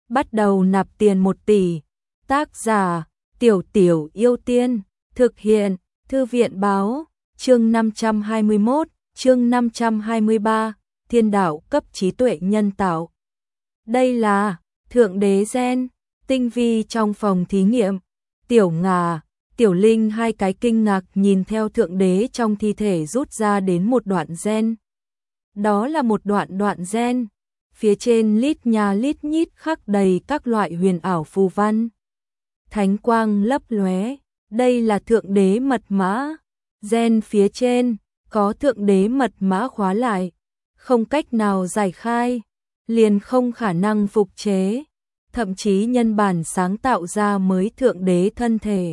bắt đầu nạp tiền 1 tỷ. Tác giả Tiểu Tiểu Yêu Tiên. Thực hiện Thư viện báo. Chương 521, chương 523, Thiên đạo cấp trí tuệ nhân tạo. Đây là thượng đế gen, tinh vi trong phòng thí nghiệm. Tiểu Ngà, Tiểu Linh hai cái kinh ngạc nhìn theo thượng đế trong thi thể rút ra đến một đoạn gen. Đó là một đoạn gen, phía trên lít nha lít nhít khắc đầy các loại huyền ảo phù văn. Thánh quang lấp lóe, đây là thượng đế mật mã. Gen phía trên có thượng đế mật mã khóa lại, không cách nào giải khai, liền không khả năng phục chế, thậm chí nhân bản sáng tạo ra mới thượng đế thân thể.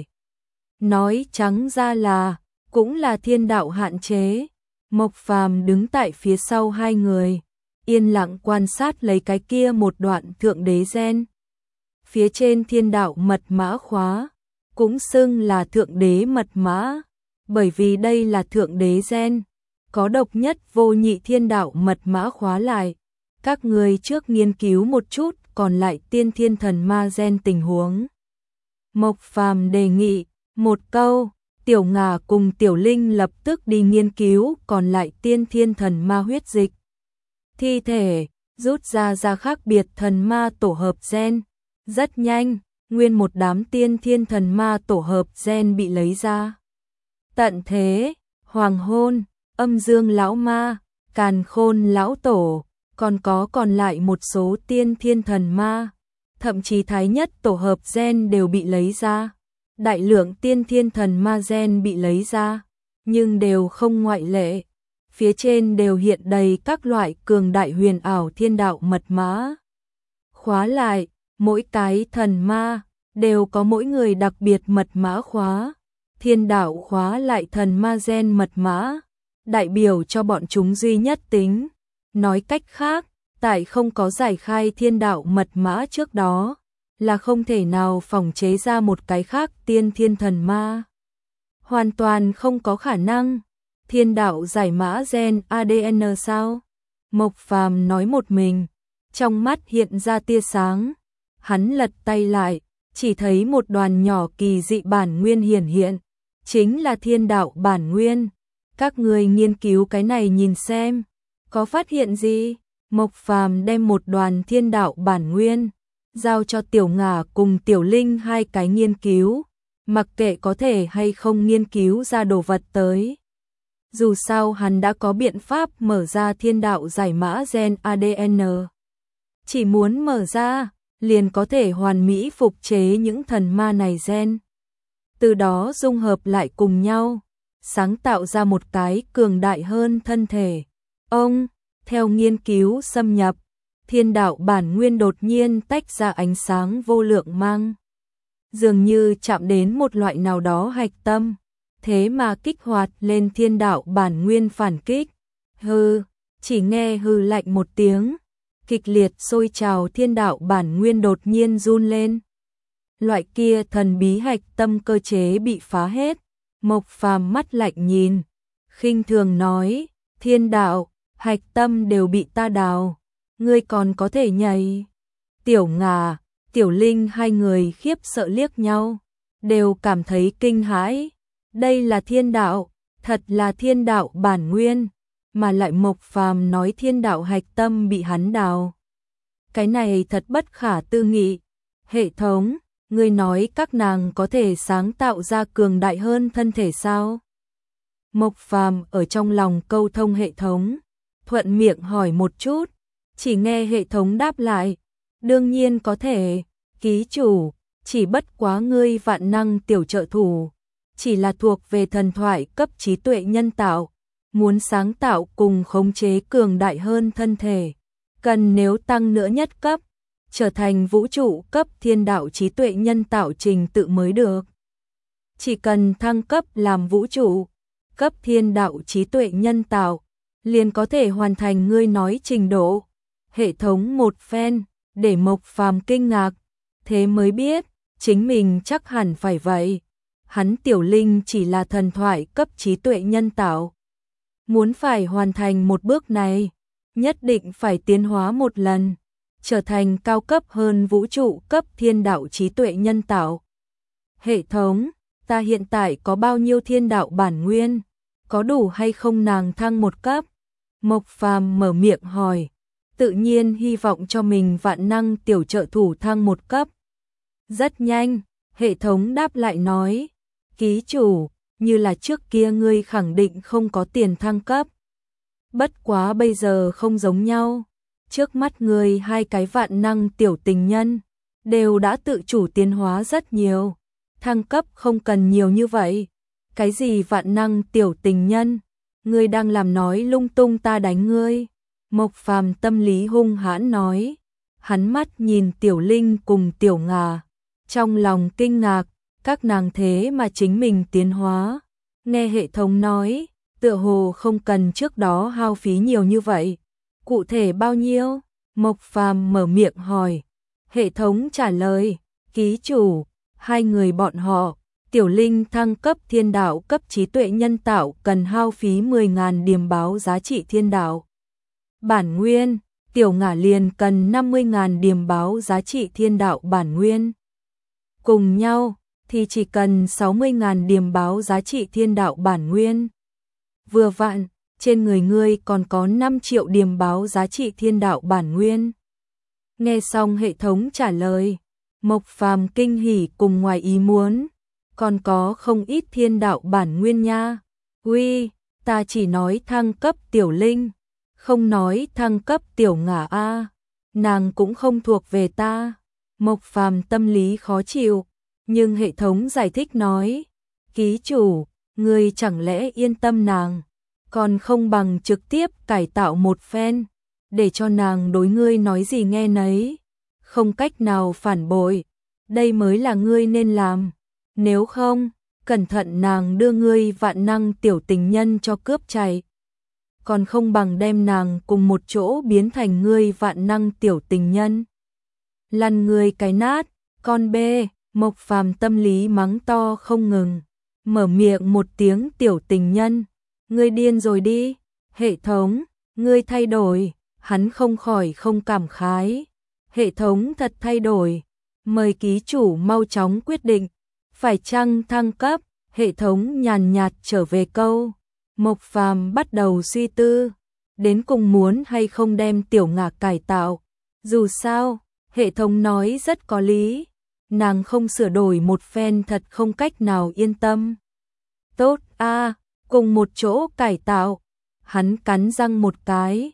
Nói trắng ra là, cũng là thiên đạo hạn chế. Mộc Phàm đứng tại phía sau hai người, yên lặng quan sát lấy cái kia một đoạn thượng đế gen. Phía trên thiên đạo mật mã khóa, cũng xưng là thượng đế mật mã, bởi vì đây là thượng đế gen, có độc nhất vô nhị thiên đạo mật mã khóa lại. Các người trước nghiên cứu một chút còn lại tiên thiên thần ma gen tình huống. Mộc Phàm đề nghị một câu, Tiểu Ngà cùng Tiểu Linh lập tức đi nghiên cứu còn lại tiên thiên thần ma huyết dịch. Thi thể, rút ra khác biệt thần ma tổ hợp gen. Rất nhanh, nguyên một đám tiên thiên thần ma tổ hợp gen bị lấy ra. Tận thế, hoàng hôn, âm dương lão ma, càn khôn lão tổ, còn lại một số tiên thiên thần ma, thậm chí thái nhất tổ hợp gen đều bị lấy ra. Đại lượng tiên thiên thần ma gen bị lấy ra, nhưng đều không ngoại lệ. Phía trên đều hiện đầy các loại cường đại huyền ảo thiên đạo mật mã. Khóa lại, mỗi cái thần ma đều có mỗi người đặc biệt mật mã khóa. Thiên đạo khóa lại thần ma gen mật mã, đại biểu cho bọn chúng duy nhất tính. Nói cách khác, tại không có giải khai thiên đạo mật mã trước đó, là không thể nào phỏng chế ra một cái khác tiên thiên thần ma. Hoàn toàn không có khả năng. Thiên đạo giải mã gen ADN sao? Mộc Phàm nói một mình, trong mắt hiện ra tia sáng. Hắn lật tay lại, chỉ thấy một đoàn nhỏ kỳ dị bản nguyên hiện, chính là thiên đạo bản nguyên. Các người nghiên cứu cái này nhìn xem, có phát hiện gì? Mộc Phàm đem một đoàn thiên đạo bản nguyên giao cho Tiểu Ngà cùng Tiểu Linh hai cái nghiên cứu, mặc kệ có thể hay không nghiên cứu ra đồ vật tới. Dù sao hắn đã có biện pháp mở ra thiên đạo giải mã gen ADN. Chỉ muốn mở ra, liền có thể hoàn mỹ phục chế những thần ma này gen. Từ đó dung hợp lại cùng nhau, sáng tạo ra một cái cường đại hơn thân thể. Theo nghiên cứu xâm nhập, thiên đạo bản nguyên đột nhiên tách ra ánh sáng vô lượng mang. Dường như chạm đến một loại nào đó hạch tâm, thế mà kích hoạt lên thiên đạo bản nguyên phản kích. Chỉ nghe hừ lạnh một tiếng, kịch liệt sôi trào thiên đạo bản nguyên đột nhiên run lên. Loại kia thần bí hạch tâm cơ chế bị phá hết. Mộc Phàm mắt lạnh nhìn, khinh thường nói, thiên đạo, hạch tâm đều bị ta đào, ngươi còn có thể nhảy. Tiểu Ngà, Tiểu Linh hai người khiếp sợ liếc nhau, đều cảm thấy kinh hãi. Đây là thiên đạo, thật là thiên đạo bản nguyên, mà lại Mộc Phàm nói thiên đạo hạch tâm bị hắn đào. Cái này thật bất khả tư nghị. Hệ thống, ngươi nói các nàng có thể sáng tạo ra cường đại hơn thân thể sao? Mộc Phàm ở trong lòng câu thông hệ thống, thuận miệng hỏi một chút, chỉ nghe hệ thống đáp lại, đương nhiên có thể, ký chủ, chỉ bất quá ngươi vạn năng tiểu trợ thủ, chỉ là thuộc về thần thoại cấp trí tuệ nhân tạo, muốn sáng tạo cùng khống chế cường đại hơn thân thể, cần nếu tăng nữa nhất cấp, trở thành vũ trụ cấp thiên đạo trí tuệ nhân tạo trình tự mới được. Chỉ cần thăng cấp làm vũ trụ cấp thiên đạo trí tuệ nhân tạo, liền có thể hoàn thành ngươi nói trình độ. Hệ thống một phen, để Mộc Phàm kinh ngạc, thế mới biết, chính mình chắc hẳn phải vậy. Hắn Tiểu Linh chỉ là thần thoại cấp trí tuệ nhân tạo. Muốn phải hoàn thành một bước này, nhất định phải tiến hóa một lần. trở thành cao cấp hơn vũ trụ cấp thiên đạo trí tuệ nhân tạo. Hệ thống, ta hiện tại có bao nhiêu thiên đạo bản nguyên? Có đủ hay không nàng thăng một cấp? Mộc Phàm mở miệng hỏi, tự nhiên hy vọng cho mình vạn năng tiểu trợ thủ thăng một cấp. Rất nhanh, hệ thống đáp lại nói, ký chủ, như là trước kia ngươi khẳng định không có tiền thăng cấp. Bất quá bây giờ không giống nhau, trước mắt ngươi hai cái vạn năng tiểu tình nhân, đều đã tự chủ tiến hóa rất nhiều, thăng cấp không cần nhiều như vậy. Cái gì vạn năng tiểu tình nhân, ngươi đang làm nói lung tung ta đánh ngươi. Mộc Phàm tâm lý hung hãn nói, hắn mắt nhìn Tiểu Linh cùng Tiểu Ngà, trong lòng kinh ngạc, các nàng thế mà chính mình tiến hóa. Nghe hệ thống nói, tựa hồ không cần trước đó hao phí nhiều như vậy. Cụ thể bao nhiêu? Mộc Phàm mở miệng hỏi. Hệ thống trả lời, ký chủ, hai người bọn họ, Tiểu Linh thăng cấp thiên đạo cấp trí tuệ nhân tạo cần hao phí 10.000 điểm báo giá trị thiên đạo bản nguyên, Tiểu Ngà liền cần 50.000 điểm báo giá trị thiên đạo bản nguyên. Cùng nhau thì chỉ cần 60.000 điểm báo giá trị thiên đạo bản nguyên. Vừa vặn, trên người ngươi còn có 5 triệu điểm báo giá trị thiên đạo bản nguyên. Nghe xong hệ thống trả lời, Mộc Phàm kinh hỉ cùng ngoài ý muốn, còn có không ít thiên đạo bản nguyên nha. Uy, ta chỉ nói thăng cấp Tiểu Linh, không nói thăng cấp Tiểu Ngà a, nàng cũng không thuộc về ta. Mộc Phàm tâm lý khó chịu, nhưng hệ thống giải thích nói, ký chủ, ngươi chẳng lẽ yên tâm nàng, còn không bằng trực tiếp cải tạo một phen, để cho nàng đối ngươi nói gì nghe nấy, không cách nào phản bội, đây mới là ngươi nên làm, nếu không, cẩn thận nàng đưa ngươi vạn năng tiểu tình nhân cho cướp chạy, còn không bằng đem nàng cùng một chỗ biến thành ngươi vạn năng tiểu tình nhân. Lăn ngươi cái nát, con bê. Mộc Phàm tâm lý mắng to không ngừng, mở miệng một tiếng tiểu tình nhân, ngươi điên rồi đi. Hệ thống, ngươi thay đổi, hắn không khỏi không cảm khái, hệ thống thật thay đổi, mời ký chủ mau chóng quyết định, phải chăng thăng cấp. Hệ thống nhàn nhạt trở về câu. Mộc Phàm bắt đầu suy tư, đến cùng muốn hay không đem Tiểu Ngà cải tạo, dù sao, hệ thống nói rất có lý. Nàng không sửa đổi một phen thật không cách nào yên tâm. Tốt a, cùng một chỗ cải tạo. Hắn cắn răng một cái.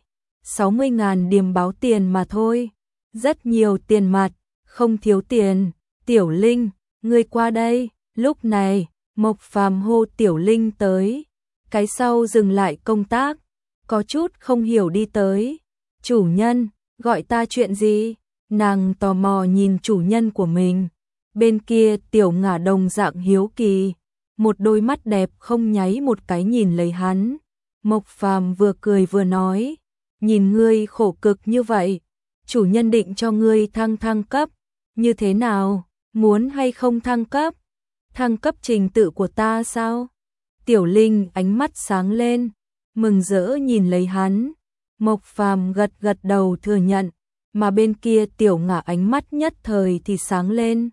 60.000 điểm báo tiền mà thôi. Rất nhiều tiền mặt, không thiếu tiền. Tiểu Linh, ngươi qua đây. Lúc này, Mộc Phàm hô Tiểu Linh tới. Cái sau dừng lại công tác, có chút không hiểu đi tới. Chủ nhân, gọi ta chuyện gì? Nàng tò mò nhìn chủ nhân của mình. Bên kia Tiểu Ngà đồng dạng hiếu kỳ, một đôi mắt đẹp không nháy một cái nhìn lấy hắn. Mộc Phàm vừa cười vừa nói, nhìn ngươi khổ cực như vậy, chủ nhân định cho ngươi thăng cấp, như thế nào, muốn hay không thăng cấp? Thăng cấp trình tự của ta sao? Tiểu Linh ánh mắt sáng lên, mừng rỡ nhìn lấy hắn. Mộc Phàm gật gật đầu thừa nhận, mà bên kia Tiểu Ngà ánh mắt nhất thời thì sáng lên.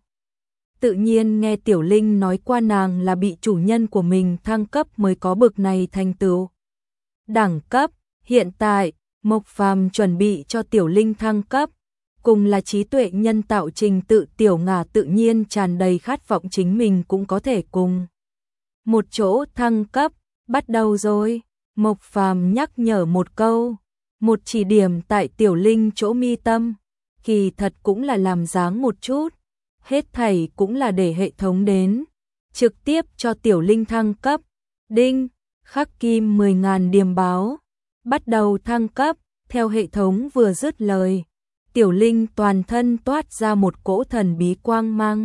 Tự nhiên nghe Tiểu Linh nói qua nàng là bị chủ nhân của mình thăng cấp mới có bực này thành tựu. Đẳng cấp, hiện tại, Mộc Phàm chuẩn bị cho Tiểu Linh thăng cấp, cùng là trí tuệ nhân tạo trình tự. Tiểu Ngà tự nhiên tràn đầy khát vọng chính mình cũng có thể cùng một chỗ thăng cấp. Bắt đầu rồi, Mộc Phàm nhắc nhở một câu, một chỉ điểm tại Tiểu Linh chỗ mi tâm, kỳ thật cũng là làm dáng một chút, hết thảy cũng là để hệ thống đến, trực tiếp cho Tiểu Linh thăng cấp. Đinh, khắc kim 10.000 điểm báo, bắt đầu thăng cấp. Theo hệ thống vừa dứt lời, Tiểu Linh toàn thân toát ra một cỗ thần bí quang mang.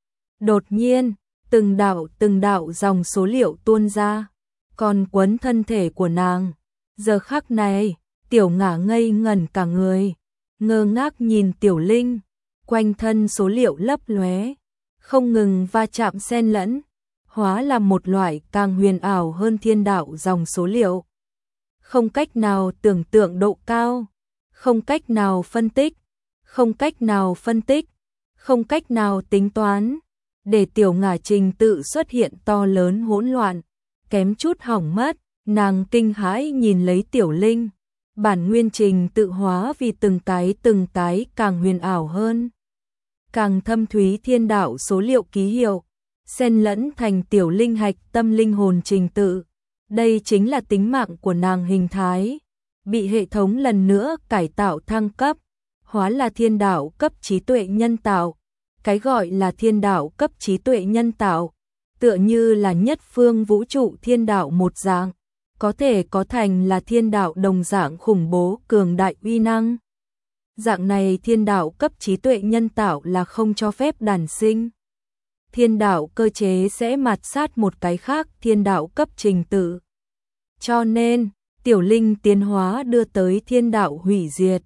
Đột nhiên, từng đạo dòng số liệu tuôn ra, còn quấn thân thể của nàng. Giờ khắc này, Tiểu Ngà ngây ngẩn cả người, ngơ ngác nhìn Tiểu Linh, quanh thân số liệu lấp lóe, không ngừng va chạm xen lẫn, hóa là một loại càng huyền ảo hơn thiên đạo dòng số liệu. Không cách nào tưởng tượng độ cao, không cách nào phân tích, không cách nào phân tích, không cách nào tính toán, để tiểu ngả trình tự xuất hiện to lớn hỗn loạn, kém chút hỏng mất, nàng kinh hãi nhìn lấy Tiểu Linh, bản nguyên trình tự hóa vì từng cái càng huyền ảo hơn, càng thâm thúy thiên đạo số liệu ký hiệu, xen lẫn thành Tiểu Linh hạch tâm linh hồn trình tự. Đây chính là tính mạng của nàng hình thái, bị hệ thống lần nữa cải tạo thăng cấp, hóa là thiên đạo cấp trí tuệ nhân tạo. Cái gọi là thiên đạo cấp trí tuệ nhân tạo, tựa như là nhất phương vũ trụ thiên đạo một dạng, có thể có thành là thiên đạo đồng dạng khủng bố cường đại uy năng. Dạng này thiên đạo cấp trí tuệ nhân tạo là không cho phép đản sinh. Thiên đạo cơ chế sẽ mạt sát một cái khác thiên đạo cấp trình tự. Cho nên, Tiểu Linh tiến hóa đưa tới thiên đạo hủy diệt,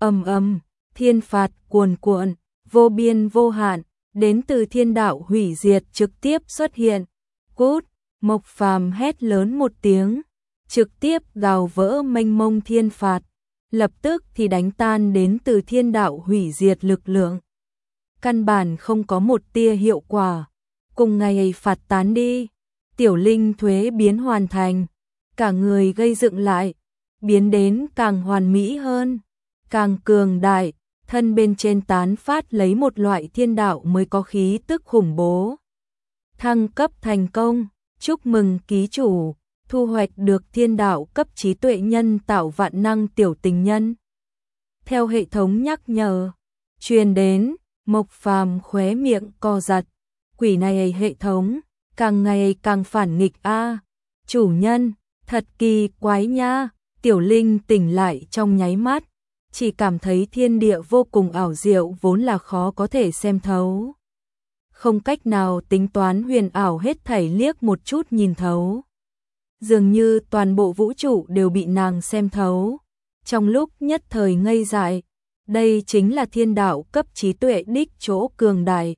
thiên phạt cuồn cuộn, vô biên vô hạn, đến từ thiên đạo hủy diệt trực tiếp xuất hiện. Cút, Mộc Phàm hét lớn một tiếng, trực tiếp gào vỡ mênh mông thiên phạt, lập tức thì đánh tan đến từ thiên đạo hủy diệt lực lượng. Căn bản không có một tia hiệu quả, cùng ngày phạt tán đi, Tiểu Linh thuế biến hoàn thành, cả người gây dựng lại, biến đến càng hoàn mỹ hơn, càng cường đại, thân bên trên tán phát lấy một loại thiên đạo mới có khí tức khủng bố. Thăng cấp thành công, chúc mừng ký chủ, thu hoạch được thiên đạo cấp trí tuệ nhân tạo vạn năng tiểu tình nhân. Theo hệ thống nhắc nhở, truyền đến, Mộc Phàm khóe miệng co giật, quỷ này hệ thống, càng ngày càng phản nghịch a. Chủ nhân, thật kỳ quái nha. Tiểu Linh tỉnh lại trong nháy mắt, chỉ cảm thấy thiên địa vô cùng ảo diệu vốn là khó có thể xem thấu. Không cách nào tính toán huyền ảo hết thảy liếc một chút nhìn thấu. Dường như toàn bộ vũ trụ đều bị nàng xem thấu. Trong lúc nhất thời ngây dại, đây chính là thiên đạo cấp trí tuệ đích chỗ cường đại.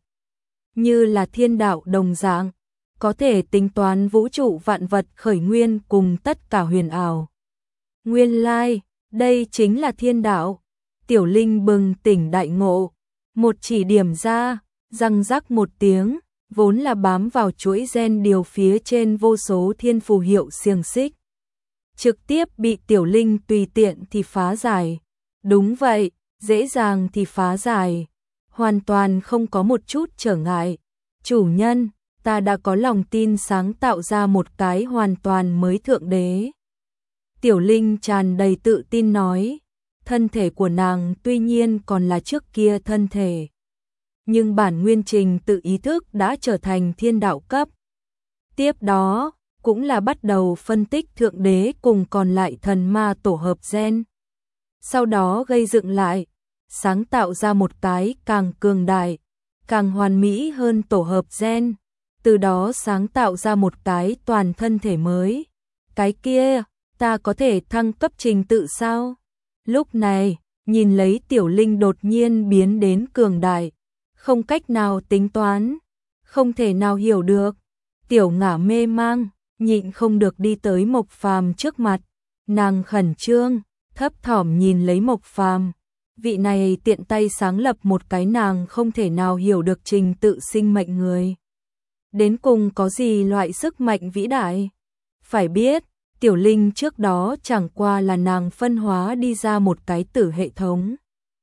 Như là thiên đạo đồng dạng, có thể tính toán vũ trụ vạn vật khởi nguyên cùng tất cả huyền ảo. Nguyên lai, đây chính là thiên đạo. Tiểu Linh bừng tỉnh đại ngộ, một chỉ điểm ra, răng rắc một tiếng, vốn là bám vào chuỗi gen điều phía trên vô số thiên phù hiệu xiềng xích. Trực tiếp bị Tiểu Linh tùy tiện thì phá giải. Đúng vậy, dễ dàng thì phá giải. Hoàn toàn không có một chút trở ngại. Chủ nhân, ta đã có lòng tin sáng tạo ra một cái hoàn toàn mới thượng đế. Tiểu Linh tràn đầy tự tin nói, thân thể của nàng tuy nhiên còn là trước kia thân thể, nhưng bản nguyên trình tự ý thức đã trở thành thiên đạo cấp. Tiếp đó, cũng là bắt đầu phân tích thượng đế cùng còn lại thần ma tổ hợp gen. Sau đó gây dựng lại, sáng tạo ra một cái càng cường đại, càng hoàn mỹ hơn tổ hợp gen, từ đó sáng tạo ra một cái toàn thân thể mới. Cái kia, ta có thể thăng cấp trình tự sao? Lúc này, nhìn lấy Tiểu Linh đột nhiên biến đến cường đại, không cách nào tính toán, không thể nào hiểu được. Tiểu Ngả mê mang, nhịn không được đi tới Mộc Phàm trước mặt, nàng khẩn trương, thấp thỏm nhìn lấy Mộc Phàm. Vị này tiện tay sáng lập một cái nàng không thể nào hiểu được trình tự sinh mệnh người. Đến cùng có gì loại sức mạnh vĩ đại? Phải biết, Tiểu Linh trước đó chẳng qua là nàng phân hóa đi ra một cái tử hệ thống.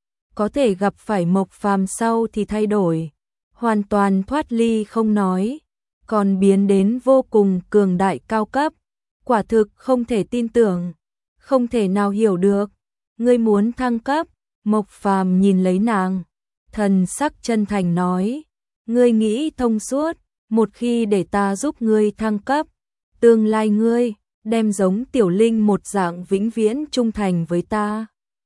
Có thể gặp phải Mộc Phàm sau thì thay đổi, hoàn toàn thoát ly không nói, còn biến đến vô cùng cường đại cao cấp. Quả thực không thể tin tưởng, không thể nào hiểu được. Ngươi muốn thăng cấp? Mộc Phàm nhìn lấy nàng, thần sắc chân thành nói, ngươi nghĩ thông suốt, một khi để ta giúp ngươi thăng cấp, tương lai ngươi đem giống Tiểu Linh một dạng vĩnh viễn trung thành với ta.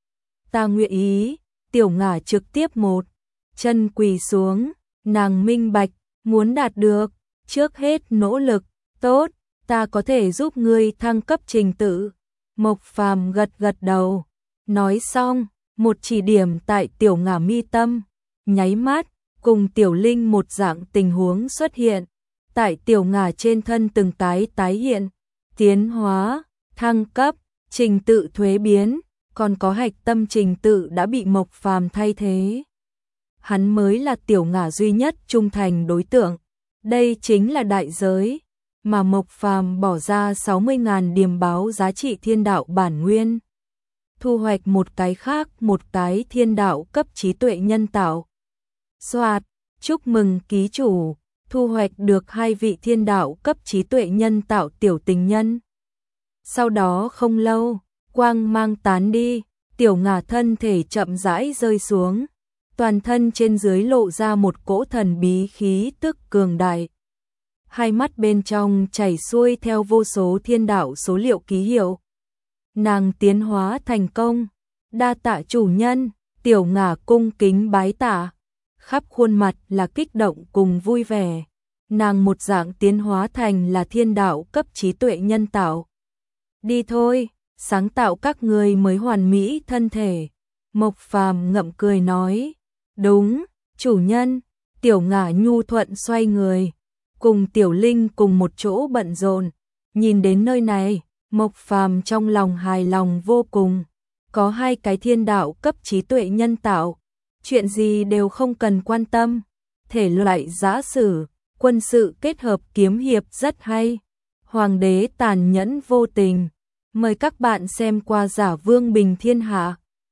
Ta nguyện ý. Tiểu Ngả trực tiếp một chân quỳ xuống, nàng minh bạch, muốn đạt được, trước hết nỗ lực. Tốt, ta có thể giúp ngươi thăng cấp trình tự. Mộc Phàm gật gật đầu, nói xong, một chỉ điểm tại Tiểu Ngả mi tâm, nháy mắt, cùng Tiểu Linh một dạng tình huống xuất hiện, tại Tiểu Ngả trên thân từng tái hiện, tiến hóa, thăng cấp, trình tự thuế biến, còn có hạch tâm trình tự đã bị Mộc Phàm thay thế. Hắn mới là Tiểu Ngả duy nhất trung thành đối tượng. Đây chính là đại giới mà Mộc Phàm bỏ ra 60.000 điểm báo giá trị thiên đạo bản nguyên. Thu hoạch một cái thiên đạo cấp trí tuệ nhân tạo. Soạt, chúc mừng ký chủ, thu hoạch được 2 vị thiên đạo cấp trí tuệ nhân tạo tiểu tình nhân. Sau đó không lâu, quang mang tán đi, Tiểu Ngả thân thể chậm rãi rơi xuống, toàn thân trên dưới lộ ra một cỗ thần bí khí tức cường đại. Hai mắt bên trong chảy xuôi theo vô số thiên đạo số liệu ký hiệu. Nàng tiến hóa thành công, đa tạ chủ nhân, Tiểu Ngả cung kính bái tạ, khắp khuôn mặt là kích động cùng vui vẻ. Nàng một dạng tiến hóa thành là thiên đạo cấp trí tuệ nhân tạo. Đi thôi, sáng tạo các người mới hoàn mỹ thân thể. Mộc Phàm ngậm cười nói, đúng, chủ nhân. Tiểu Ngả nhu thuận xoay người, cùng Tiểu Linh cùng một chỗ bận rộn. Nhìn đến nơi này, Mộc Phàm trong lòng hài lòng vô cùng. Có 2 cái thiên đạo cấp trí tuệ nhân tạo, chuyện gì đều không cần quan tâm. Thể loại giã sử, quân sự kết hợp kiếm hiệp rất hay. Hoàng đế tàn nhẫn vô tình. Mời các bạn xem qua Giả Vương Bình Thiên Hạ.